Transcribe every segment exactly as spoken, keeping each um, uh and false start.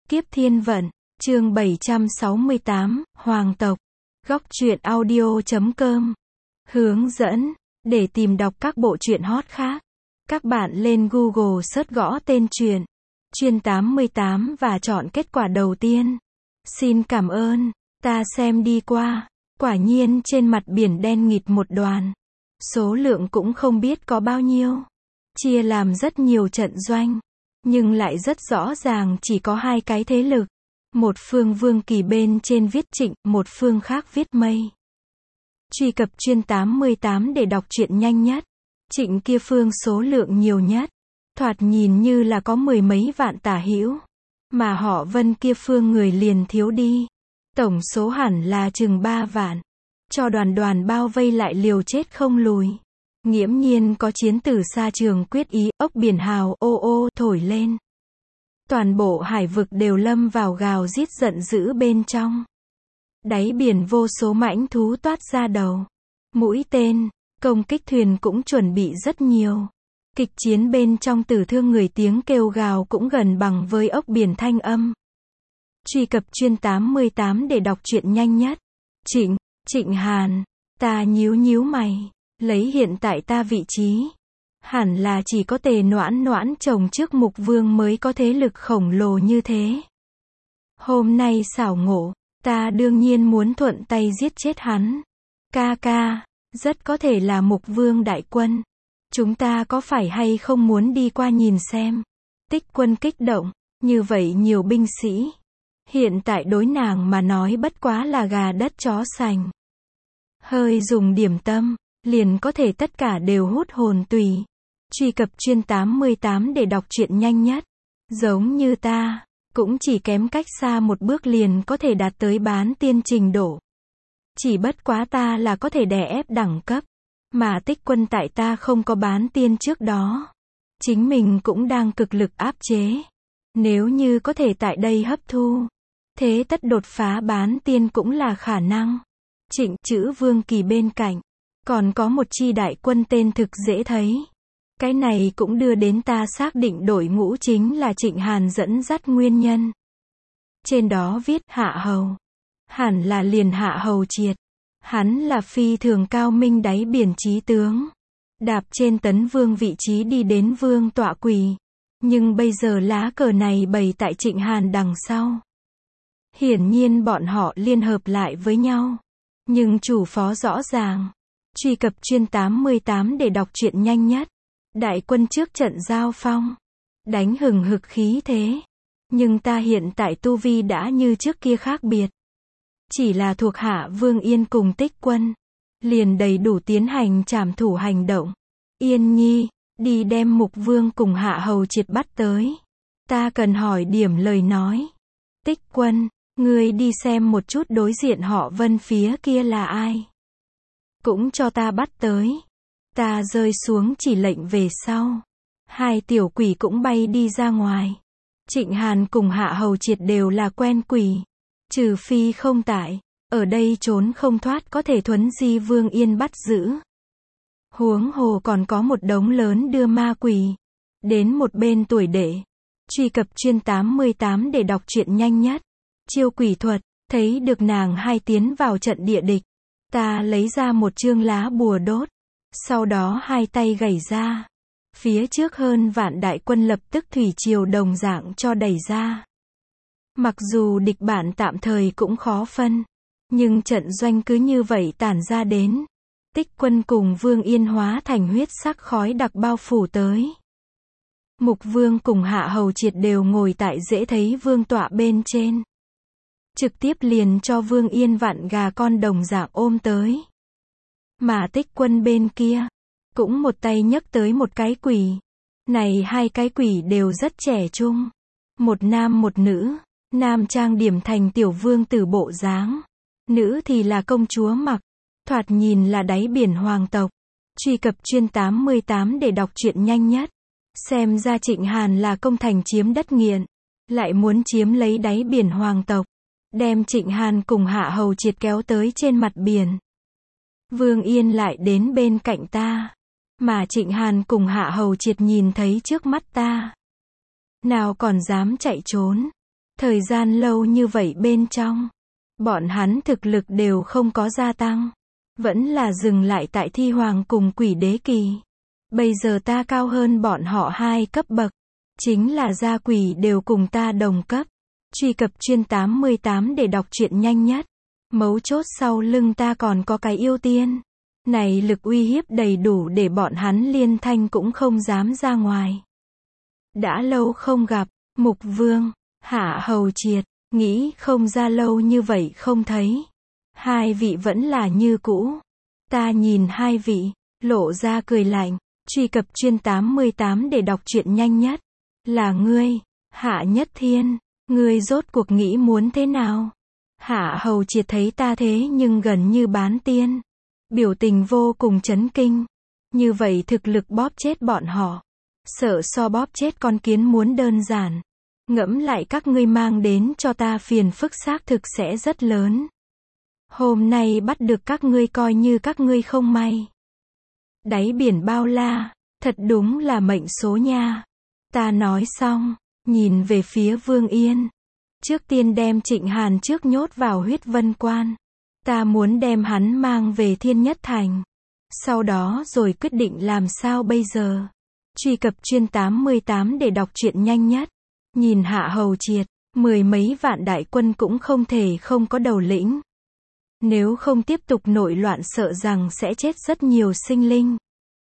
Kiếp thiên vận, chương bảy trăm sáu mươi tám, Hoàng tộc. Góc truyện audio chấm com. Hướng dẫn, để tìm đọc các bộ truyện hot khác, các bạn lên Google search gõ tên truyện Truyện tám mươi tám và chọn kết quả đầu tiên. Xin cảm ơn, ta xem đi qua, quả nhiên trên mặt biển đen nghịt một đoàn. Số lượng cũng không biết có bao nhiêu. Chia làm rất nhiều trận doanh, nhưng lại rất rõ ràng chỉ có hai cái thế lực. Một phương Vương Kỳ bên trên viết Trịnh, một phương khác viết Mây. Truy cập Truyện tám mươi tám để đọc truyện nhanh nhất. Trịnh kia phương số lượng nhiều nhất, thoạt nhìn như là có mười mấy vạn tả hữu, mà họ Vân kia phương người liền thiếu đi. Tổng số hẳn là chừng ba vạn. Cho đoàn đoàn bao vây lại liều chết không lùi. Nghiễm nhiên có chiến tử xa trường quyết ý, ốc biển hào ô ô thổi lên. Toàn bộ hải vực đều lâm vào gào rít giận dữ bên trong. Đáy biển vô số mãnh thú toát ra đầu. Mũi tên, công kích thuyền cũng chuẩn bị rất nhiều. Kịch chiến bên trong tử thương người tiếng kêu gào cũng gần bằng với ốc biển thanh âm. Truy cập Truyện tám mươi tám để đọc truyện nhanh nhất. Trịnh, Trịnh Hàn, ta nhíu nhíu mày. Lấy hiện tại ta vị trí, hẳn là chỉ có Tề Noãn Noãn chồng trước Mục Vương mới có thế lực khổng lồ như thế. Hôm nay xảo ngộ, ta đương nhiên muốn thuận tay giết chết hắn. Ca ca, rất có thể là Mục Vương đại quân. Chúng ta có phải hay không muốn đi qua nhìn xem? Tích Quân kích động, như vậy nhiều binh sĩ. Hiện tại đối nàng mà nói bất quá là gà đất chó sành. Hơi dùng điểm tâm, liền có thể tất cả đều hút hồn tùy. Truy cập Truyện tám mươi tám để đọc truyện nhanh nhất. Giống như ta, cũng chỉ kém cách xa một bước liền có thể đạt tới bán tiên trình độ. Chỉ bất quá ta là có thể đè ép đẳng cấp, mà Tích Quân tại ta không có bán tiên trước đó. Chính mình cũng đang cực lực áp chế. Nếu như có thể tại đây hấp thu, thế tất đột phá bán tiên cũng là khả năng. Trịnh chữ Vương Kỳ bên cạnh, còn có một chi đại quân tên thực dễ thấy. Cái này cũng đưa đến ta xác định đội ngũ chính là Trịnh Hàn dẫn dắt nguyên nhân. Trên đó viết Hạ Hầu. Hẳn là liền Hạ Hầu Triệt. Hắn là phi thường cao minh đáy biển chí tướng. Đạp trên tấn vương vị trí đi đến vương tọa quỳ. Nhưng bây giờ lá cờ này bày tại Trịnh Hàn đằng sau. Hiển nhiên bọn họ liên hợp lại với nhau. Nhưng chủ phó rõ ràng. Truy cập Truyện tám mươi tám để đọc truyện nhanh nhất. Đại quân trước trận giao phong, đánh hừng hực khí thế. Nhưng ta hiện tại tu vi đã như trước kia khác biệt. Chỉ là thuộc hạ Vương Yên cùng Tích Quân, liền đầy đủ tiến hành trảm thủ hành động. Yên Nhi, đi đem Mục Vương cùng Hạ Hầu Triệt bắt tới. Ta cần hỏi điểm lời nói. Tích Quân, ngươi đi xem một chút đối diện họ Vân phía kia là ai. Cũng cho ta bắt tới. Ta rơi xuống chỉ lệnh về sau. Hai tiểu quỷ cũng bay đi ra ngoài. Trịnh Hàn cùng Hạ Hầu Triệt đều là quen quỷ. Trừ phi không tại, ở đây trốn không thoát có thể thuấn di Vương Yên bắt giữ. Huống hồ còn có một đống lớn đưa ma quỷ. Đến một bên tuổi đệ. Truy cập Truyện tám mươi tám để đọc truyện nhanh nhất. Chiêu quỷ thuật, thấy được nàng hai tiến vào trận địa địch. Ta lấy ra một chương lá bùa đốt. Sau đó hai tay gảy ra. Phía trước hơn vạn đại quân lập tức thủy triều đồng dạng cho đẩy ra. Mặc dù địch bản tạm thời cũng khó phân. Nhưng trận doanh cứ như vậy tản ra đến. Tích Quân cùng Vương Yên hóa thành huyết sắc khói đặc bao phủ tới. Mục Vương cùng Hạ Hầu Triệt đều ngồi tại dễ thấy vương tọa bên trên. Trực tiếp liền cho Vương Yên vặn gà con đồng dạng ôm tới. Mà Tích Quân bên kia, cũng một tay nhấc tới một cái quỷ. Này hai cái quỷ đều rất trẻ trung. Một nam một nữ. Nam trang điểm thành tiểu vương tử bộ dáng. Nữ thì là công chúa mặc. Thoạt nhìn là đáy biển hoàng tộc. Truy cập Truyện tám mươi tám để đọc truyện nhanh nhất. Xem ra Trịnh Hàn là công thành chiếm đất nghiện. Lại muốn chiếm lấy đáy biển hoàng tộc. Đem Trịnh Hàn cùng Hạ Hầu Triệt kéo tới trên mặt biển. Vương Yên lại đến bên cạnh ta. Mà Trịnh Hàn cùng Hạ Hầu Triệt nhìn thấy trước mắt ta. Nào còn dám chạy trốn. Thời gian lâu như vậy bên trong, bọn hắn thực lực đều không có gia tăng. Vẫn là dừng lại tại thi hoàng cùng quỷ đế kỳ. Bây giờ ta cao hơn bọn họ hai cấp bậc. Chính là gia quỷ đều cùng ta đồng cấp. Truy cập chuyên tám mươi tám để đọc truyện nhanh nhất. Mấu chốt sau lưng ta còn có cái yêu tiên. Này lực uy hiếp đầy đủ để bọn hắn liên thanh cũng không dám ra ngoài. Đã lâu không gặp, Mục Vương, Hạ Hầu Triệt, nghĩ không ra lâu như vậy không thấy. Hai vị vẫn là như cũ. Ta nhìn hai vị, lộ ra cười lạnh. Truy cập chuyên tám mươi tám để đọc truyện nhanh nhất. Là ngươi, Hạ Nhất Thiên, ngươi rốt cuộc nghĩ muốn thế nào? Hạ Hầu Triệt thấy ta thế nhưng gần như bán tiên. Biểu tình vô cùng chấn kinh. Như vậy thực lực bóp chết bọn họ. Sợ so bóp chết con kiến muốn đơn giản. Ngẫm lại các ngươi mang đến cho ta phiền phức xác thực sẽ rất lớn. Hôm nay bắt được các ngươi coi như các ngươi không may. Đáy biển bao la, thật đúng là mệnh số nha. Ta nói xong, nhìn về phía Vương Yên. Trước tiên đem Trịnh Hàn trước nhốt vào huyết vân quan. Ta muốn đem hắn mang về Thiên Nhất Thành. Sau đó rồi quyết định làm sao bây giờ. Truy cập chuyên tám mươi tám để đọc truyện nhanh nhất. Nhìn Hạ Hầu Triệt, mười mấy vạn đại quân cũng không thể không có đầu lĩnh. Nếu không tiếp tục nội loạn sợ rằng sẽ chết rất nhiều sinh linh.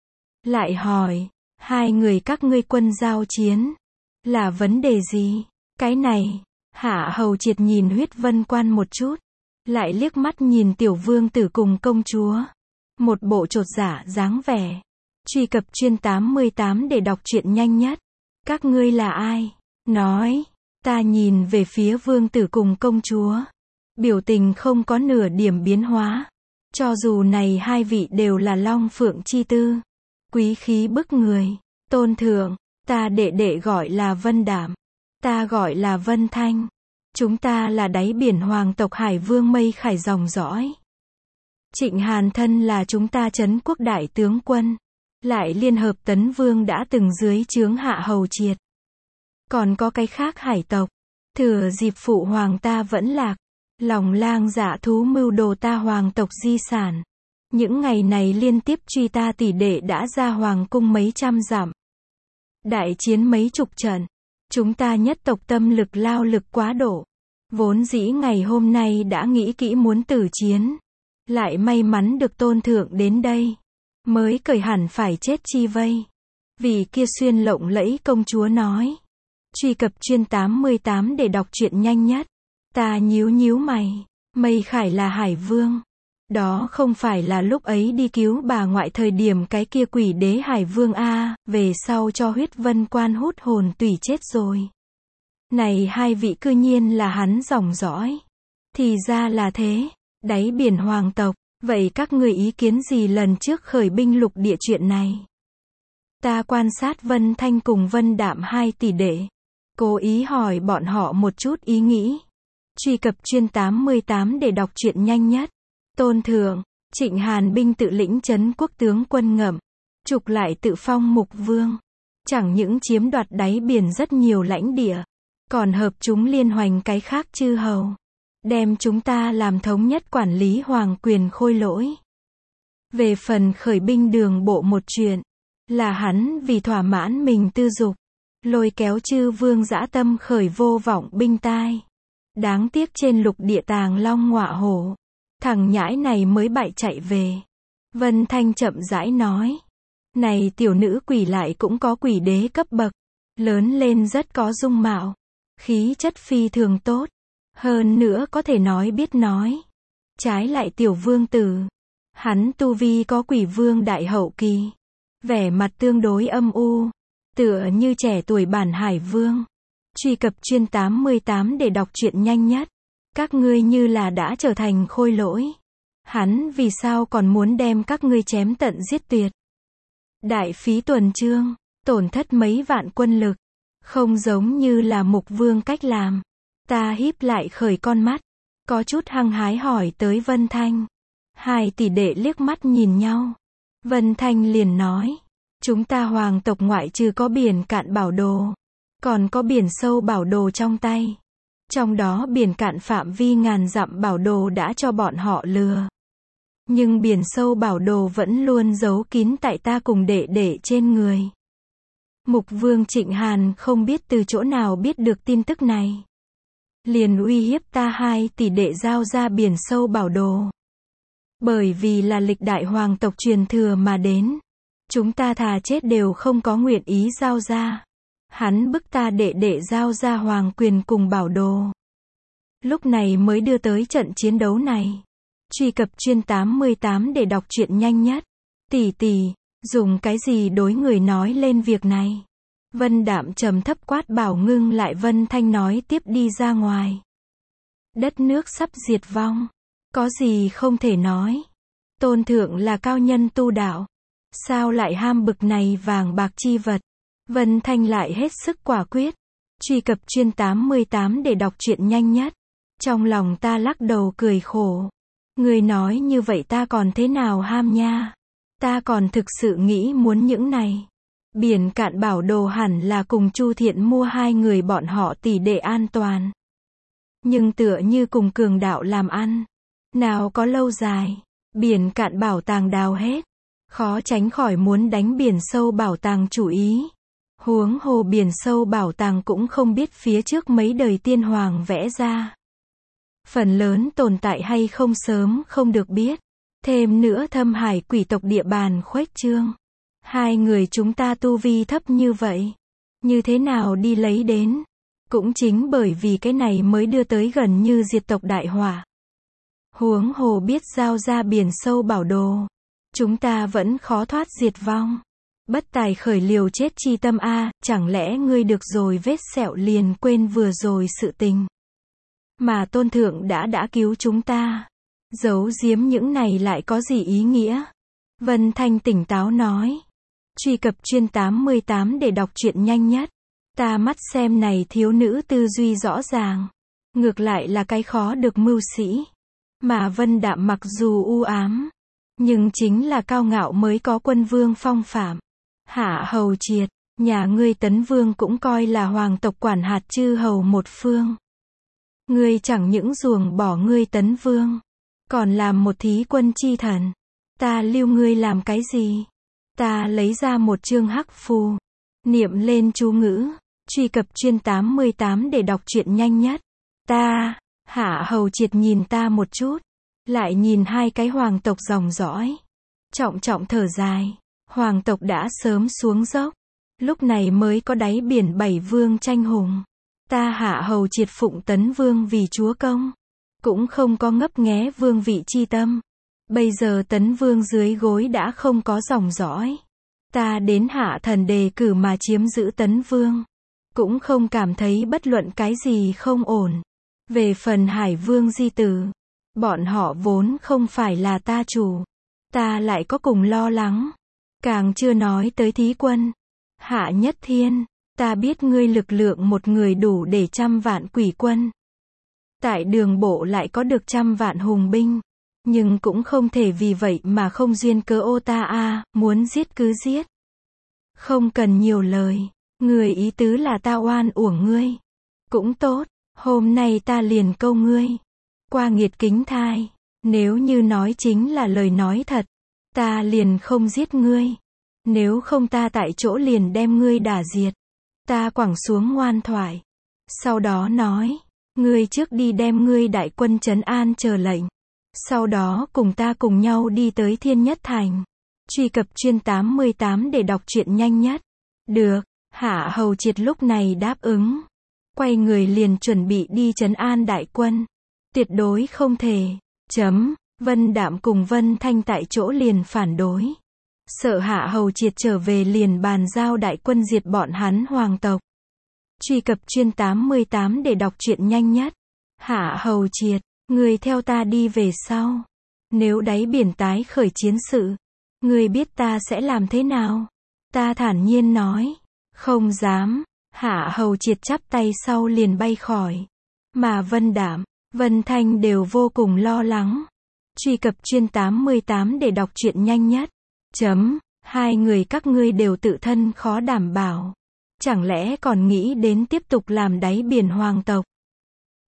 Lại hỏi, hai người các ngươi quân giao chiến, là vấn đề gì? Cái này, Hạ Hầu Triệt nhìn huyết vân quan một chút, lại liếc mắt nhìn tiểu vương tử cùng công chúa. Một bộ chột dạ dáng vẻ. Truy cập chuyên tám mươi tám để đọc truyện nhanh nhất. Các ngươi là ai? Nói, ta nhìn về phía vương tử cùng công chúa. Biểu tình không có nửa điểm biến hóa. Cho dù này hai vị đều là Long Phượng chi tư. Quý khí bức người. Tôn thượng, ta đệ đệ gọi là Vân Đảm. Ta gọi là Vân Thanh. Chúng ta là đáy biển hoàng tộc Hải Vương Mây Khải dòng dõi. Trịnh Hàn thân là chúng ta trấn quốc đại tướng quân. Lại liên hợp tấn vương đã từng dưới trướng Hạ Hầu Triệt. Còn có cái khác hải tộc. Thừa dịp phụ hoàng ta vẫn lạc. Lòng lang dạ thú mưu đồ ta hoàng tộc di sản. Những ngày này liên tiếp truy ta tỷ đệ đã ra hoàng cung mấy trăm dặm. Đại chiến mấy chục trận. Chúng ta nhất tộc tâm lực lao lực quá độ. Vốn dĩ ngày hôm nay đã nghĩ kỹ muốn tử chiến. Lại may mắn được tôn thượng đến đây. Mới cởi hẳn phải chết chi vây. Vì kia xuyên lộng lẫy công chúa nói. Truy cập chuyên tám mươi tám để đọc truyện nhanh nhất. Ta nhíu nhíu mày. Mây Khải là Hải Vương. Đó không phải là lúc ấy đi cứu bà ngoại thời điểm cái kia quỷ đế Hải Vương A, về sau cho huyết vân quan hút hồn tùy chết rồi. Này hai vị cư nhiên là hắn dòng dõi. Thì ra là thế. Đáy biển hoàng tộc. Vậy các người ý kiến gì lần trước khởi binh lục địa chuyện này? Ta quan sát Vân Thanh cùng Vân Đạm hai tỷ đệ. Cố ý hỏi bọn họ một chút ý nghĩ. Truy cập chuyên tám mươi tám để đọc truyện nhanh nhất. Tôn thượng, Trịnh Hàn binh tự lĩnh trấn quốc tướng quân Ngậm. Trục lại tự phong Mục Vương. Chẳng những chiếm đoạt đáy biển rất nhiều lãnh địa. Còn hợp chúng liên hoành cái khác chư hầu. Đem chúng ta làm thống nhất quản lý hoàng quyền khôi lỗi. Về phần khởi binh đường bộ một chuyện. Là hắn vì thỏa mãn mình tư dục. Lôi kéo chư vương dã tâm khởi vô vọng binh tai. Đáng tiếc trên lục địa tàng long ngọa hổ. Thằng nhãi này mới bại chạy về. Vân Thanh chậm rãi nói. Này tiểu nữ quỷ lại cũng có quỷ đế cấp bậc. Lớn lên rất có dung mạo. Khí chất phi thường tốt. Hơn nữa có thể nói biết nói. Trái lại tiểu vương tử. Hắn tu vi có quỷ vương đại hậu kỳ. Vẻ mặt tương đối âm u. Tựa như trẻ tuổi bản Hải Vương. Truy cập chuyên tám mươi tám để đọc truyện nhanh nhất. Các ngươi như là đã trở thành khôi lỗi. Hắn vì sao còn muốn đem các ngươi chém tận giết tuyệt. Đại phí tuần trương. Tổn thất mấy vạn quân lực. Không giống như là Mục Vương cách làm. Ta híp lại khởi con mắt. Có chút hăng hái hỏi tới Vân Thanh. Hai tỷ đệ liếc mắt nhìn nhau. Vân Thanh liền nói. Chúng ta hoàng tộc ngoại trừ có biển cạn bảo đồ. Còn có biển sâu bảo đồ trong tay. Trong đó biển cạn phạm vi ngàn dặm bảo đồ đã cho bọn họ lừa. Nhưng biển sâu bảo đồ vẫn luôn giấu kín tại ta cùng đệ đệ trên người. Mục Vương Trịnh Hàn không biết từ chỗ nào biết được tin tức này. Liền uy hiếp ta hai tỷ đệ giao ra biển sâu bảo đồ. Bởi vì là lịch đại hoàng tộc truyền thừa mà đến. Chúng ta thà chết đều không có nguyện ý giao ra. Hắn bức ta đệ đệ giao ra hoàng quyền cùng bảo đồ. Lúc này mới đưa tới trận chiến đấu này. Truy cập chuyên tám mươi tám để đọc truyện nhanh nhất. Tỷ tỷ, dùng cái gì đối người nói lên việc này? Vân Đạm trầm thấp quát bảo ngưng lại Vân Thanh nói tiếp đi ra ngoài. Đất nước sắp diệt vong. Có gì không thể nói. Tôn thượng là cao nhân tu đạo. Sao lại ham bực này vàng bạc chi vật? Vân Thanh lại hết sức quả quyết. Truy cập chuyên tám mươi tám để đọc truyện nhanh nhất. Trong lòng ta lắc đầu cười khổ. Người nói như vậy ta còn thế nào ham nha? Ta còn thực sự nghĩ muốn những này. Biển cạn bảo đồ hẳn là cùng Chu Thiện mua hai người bọn họ tỷ đệ an toàn. Nhưng tựa như cùng cường đạo làm ăn. Nào có lâu dài. Biển cạn bảo tàng đào hết. Khó tránh khỏi muốn đánh biển sâu bảo tàng chủ ý. Huống hồ biển sâu bảo tàng cũng không biết phía trước mấy đời tiên hoàng vẽ ra. Phần lớn tồn tại hay không sớm không được biết. Thêm nữa thâm hải quỷ tộc địa bàn khuếch trương. Hai người chúng ta tu vi thấp như vậy. Như thế nào đi lấy đến? Cũng chính bởi vì cái này mới đưa tới gần như diệt tộc đại hỏa. Huống hồ biết giao ra biển sâu bảo đồ. Chúng ta vẫn khó thoát diệt vong. Bất tài khởi liều chết chi tâm a, chẳng lẽ ngươi được rồi vết sẹo liền quên vừa rồi sự tình. Mà tôn thượng đã đã cứu chúng ta. Giấu giếm những này lại có gì ý nghĩa? Vân Thanh tỉnh táo nói. Truy cập chuyên tám mươi tám để đọc truyện nhanh nhất. Ta mắt xem này thiếu nữ tư duy rõ ràng. Ngược lại là cái khó được mưu sĩ. Mà Vân Đạm mặc dù u ám. Nhưng chính là cao ngạo mới có quân vương phong phạm. Hạ hầu triệt, nhà ngươi Tấn Vương cũng coi là hoàng tộc quản hạt chư hầu một phương. Ngươi chẳng những ruồng bỏ ngươi Tấn Vương. Còn làm một thí quân chi thần. Ta lưu ngươi làm cái gì? Ta lấy ra một chương hắc phù. Niệm lên chú ngữ. Truy cập chuyên tám mươi tám để đọc truyện nhanh nhất. Ta, Hạ hầu triệt nhìn ta một chút. Lại nhìn hai cái hoàng tộc dòng dõi. Trọng trọng thở dài. Hoàng tộc đã sớm xuống dốc. Lúc này mới có đáy biển bảy vương tranh hùng. Ta Hạ hầu triệt phụng Tấn Vương vì chúa công. Cũng không có ngấp nghé vương vị chi tâm. Bây giờ Tấn Vương dưới gối đã không có dòng dõi. Ta đến Hạ thần đề cử mà chiếm giữ Tấn Vương. Cũng không cảm thấy bất luận cái gì không ổn. Về phần Hải Vương di tử. Bọn họ vốn không phải là ta chủ. Ta lại có cùng lo lắng. Càng chưa nói tới thí quân. Hạ Nhất Thiên, ta biết ngươi lực lượng một người đủ để trăm vạn quỷ quân. Tại đường bộ lại có được trăm vạn hùng binh. Nhưng cũng không thể vì vậy mà không duyên cớ ô ta a, muốn giết cứ giết. Không cần nhiều lời. Người ý tứ là ta oan uổng ngươi. Cũng tốt, hôm nay ta liền câu ngươi. Qua nghiệt kính thai. Nếu như nói chính là lời nói thật. Ta liền không giết ngươi. Nếu không ta tại chỗ liền đem ngươi đả diệt. Ta quẳng xuống ngoan thoại. Sau đó nói. Ngươi trước đi đem ngươi đại quân trấn an chờ lệnh. Sau đó cùng ta cùng nhau đi tới Thiên Nhất Thành. Truy cập chuyên tám mươi tám để đọc truyện nhanh nhất. Được, Hạ hầu triệt lúc này đáp ứng. Quay người liền chuẩn bị đi trấn an đại quân. Tuyệt đối không thể. Chấm. Vân Đạm cùng Vân Thanh tại chỗ liền phản đối. Sợ Hạ hầu triệt trở về liền bàn giao đại quân diệt bọn hắn hoàng tộc. Truy cập chuyên tám mươi tám để đọc truyện nhanh nhất. Hạ hầu triệt, người theo ta đi về sau. Nếu đáy biển tái khởi chiến sự, người biết ta sẽ làm thế nào? Ta thản nhiên nói. Không dám. Hạ hầu triệt chắp tay sau liền bay khỏi. Mà Vân Đạm, Vân Thanh đều vô cùng lo lắng. Truy cập chuyên tám mươi tám để đọc truyện nhanh nhất. Chấm, hai người các ngươi đều tự thân khó đảm bảo. Chẳng lẽ còn nghĩ đến tiếp tục làm đáy biển hoàng tộc?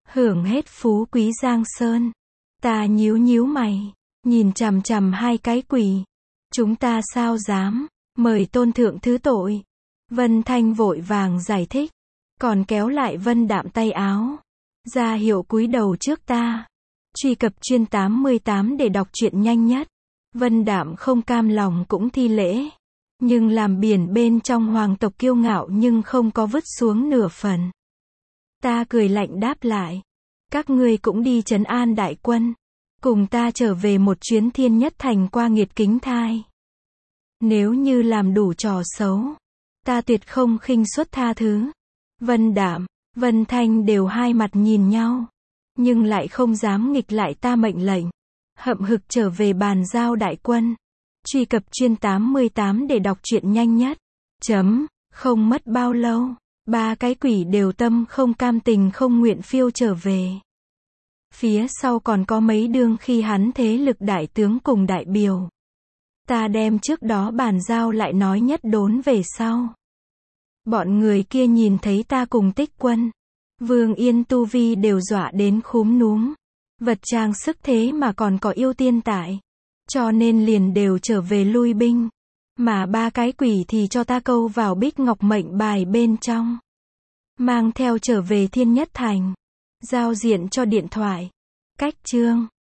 hưởng hết phú quý giang sơn. Ta nhíu nhíu mày, nhìn chằm chằm hai cái quỷ. Chúng ta sao dám, mời tôn thượng thứ tội. Vân Thanh vội vàng giải thích, còn kéo lại Vân Đạm tay áo, ra hiệu cúi đầu trước ta. Truy cập chuyên tám mươi tám để đọc truyện nhanh nhất. Vân Đạm không cam lòng cũng thi lễ, nhưng làm biển bên trong hoàng tộc kiêu ngạo nhưng không có vứt xuống nửa phần. Ta cười lạnh đáp lại, các ngươi cũng đi trấn an đại quân, cùng ta trở về một chuyến thiên nhất thành qua nghiệt kính thai. Nếu như làm đủ trò xấu, ta tuyệt không khinh suất tha thứ. Vân Đạm, Vân Thanh đều hai mặt nhìn nhau, nhưng lại không dám nghịch lại ta mệnh lệnh. Hậm hực trở về bàn giao đại quân. Truy cập chuyên tám mươi tám để đọc truyện nhanh nhất. Chấm, không mất bao lâu, ba cái quỷ đều tâm không cam tình không nguyện phiêu trở về. Phía sau còn có mấy đương khi hắn thế lực đại tướng cùng đại biểu. Ta đem trước đó bàn giao lại nói nhất đốn về sau. Bọn người kia nhìn thấy ta cùng Tích Quân, Vương Yên tu vi đều dọa đến khúm núm. Vật trang sức thế mà còn có yêu tiên tại, cho nên liền đều trở về lui binh. Mà ba cái quỷ thì cho ta câu vào bích ngọc mệnh bài bên trong, mang theo trở về thiên nhất thành, giao diện cho điện thoại. Cách chương